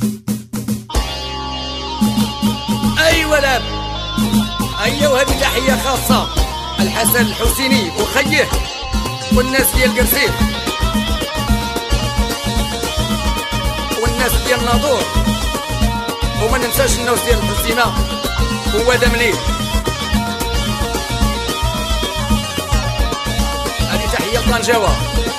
ايوا لاب ايوا، وهذه تحيه خاصه الحسن الحسيني وخيه والناس ديال قرسيف والناس ديال الناظور، وما ننساش الناس ديال الحسينه ووادا منير. هذه تحيه لطنجاوه.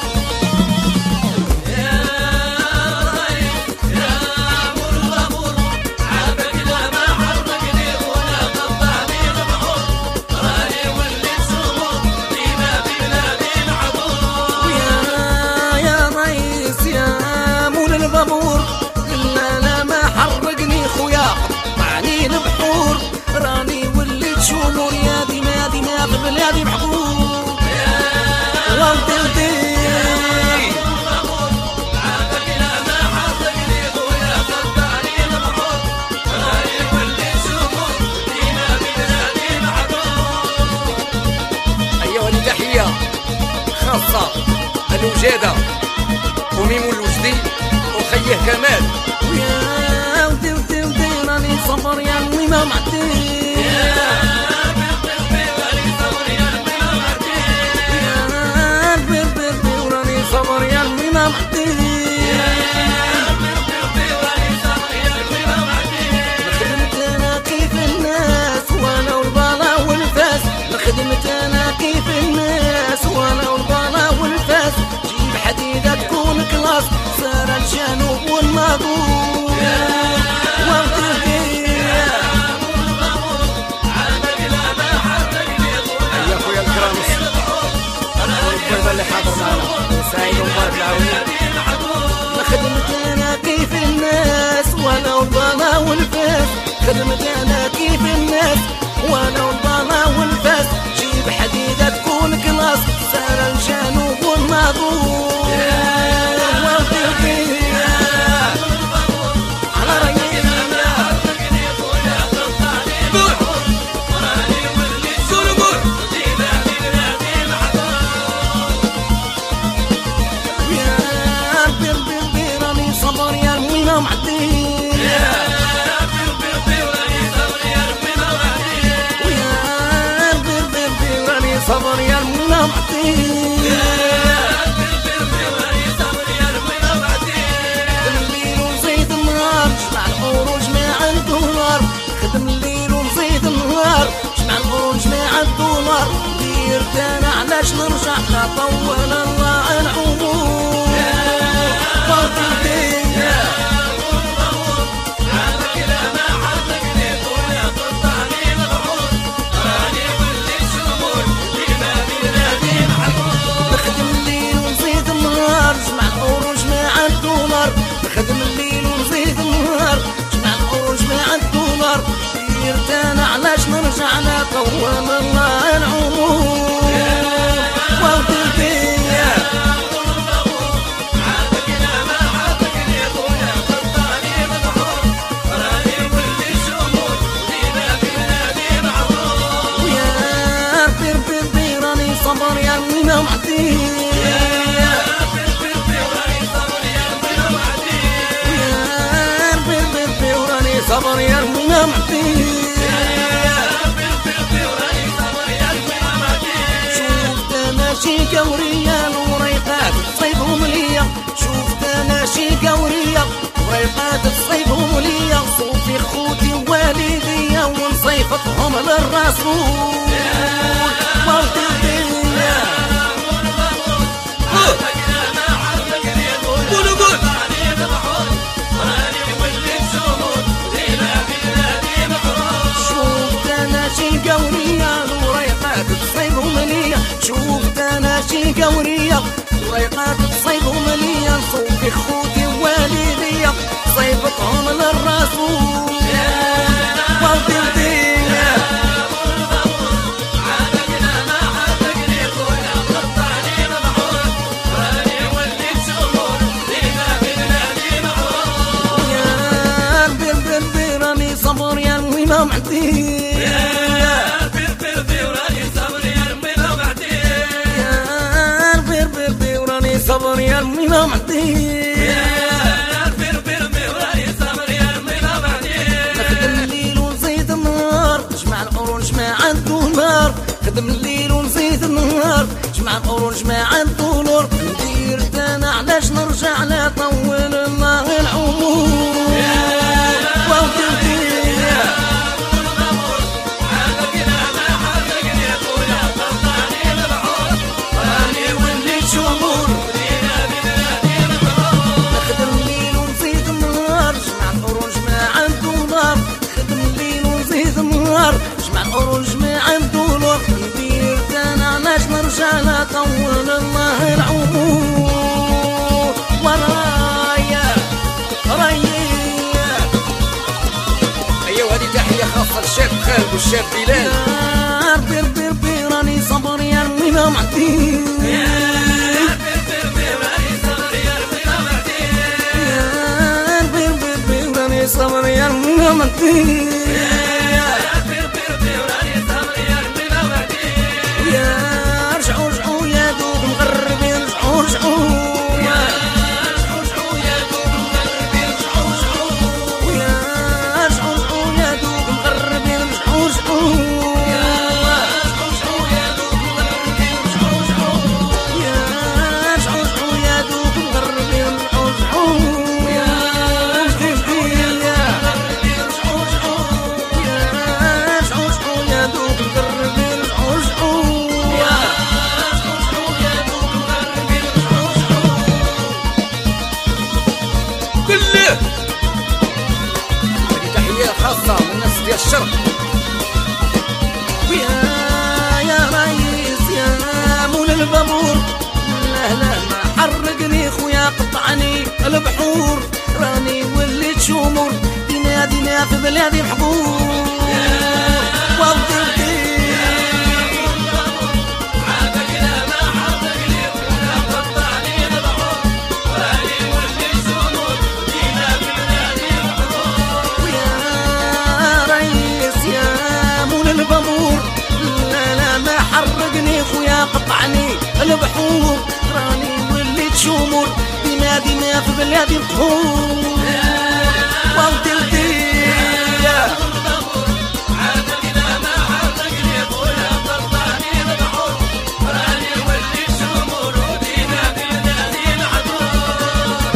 راني وليت شمور يا دماغي ما ببلادي محبوب ودلتي عافاك لا ما حظقني خويا قطعني المحور راني وليت شمور ديما ببلادي محبوب. ايوا هذه تحيه خاصه الوجاده وميمون الوجدي وخيه كمال. يا ودي ودي ودي راني صبر يا ما معدي سار الجنوب والناظور يا خويا الكرامس الربيبه اللي حاضر معنا وسعيد ومبارك العاوني. خدمت انا كيف الناس ولو الضنا والفاس، خدمت انا كيف الناس ولو الضنا والفاس، جيب حديده تكون كلاس سار الجنوب والناظور. صبر يا المنى معطيه خدم الليل وزيد النهار جمع القروج ما عنده نار، خدم الليل وزيد النهار جمع القروج ما عنده نار. ديرت انا علاش نرجع لا طول الله العمر خدم الليل وزيد النهار جمع القروج ما عنده نار. ديرت انا علاش نرجع لا قوام الله العمر ودلتي عافاك لا ما عافاكني يا خويا قطعني مبحور راني وليت شمور ديما بلادي معروف. ويا ربي ربي ربي راني صبر يا المنى معطيه صبر يا المنى معطيه شوفت انا شي قوريه وريقات تصيبهم ليا، شوفت انا شي قوريه وريقات تصيبهم ليا، صوفي خوتي ووالديا ونصيفطهم للرسول شوفت انا شي قوريه وريقات تصيبهم ليا، صوفي خوتي ووالديا صيفطهم للرسول يا ربي راني صبر يا المنى معطيه صبر يا المنى معطيه جماعة الدولور ندير تانا علاش نرجع لا طول الله العمر جمع القروش مع الدولار ندير تانا علاش نرجع لا طول الله العمر ورايا رايا. ايوا هذه تحيه خاصه للشاب خالد والشاب بلال. بير بير بير راني صبر يا رمينا معدي صبر يا رمينا معدي خاصة من الناس ديال الشرق. يا ريس يا مول البابور لا لا ما حرقني خويا قطعني البحور راني وليت شمور دينا دينا في بلادي محبور خويا قطعني البحور راني وليت شمور ديما ديما في بلادي القهور وودلتي عادك اذا ما حرقني خويا قطعني البحور راني وليت شمور وديما في بلادي العدور.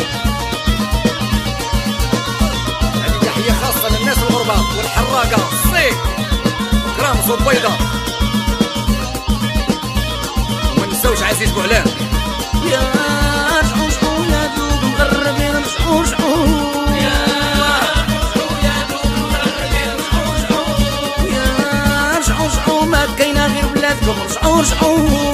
هذه تحيه خاصه للناس الغرباء والحراقه الصيد وكرامس والبيضاء. عزيز بوعلان يا شعور شعور يا دوب مغربين شعور شعور يا شعور يا دوب مغربين شعور شعور يا شعور شعور ما كاينه غير بلادكم شعور شعور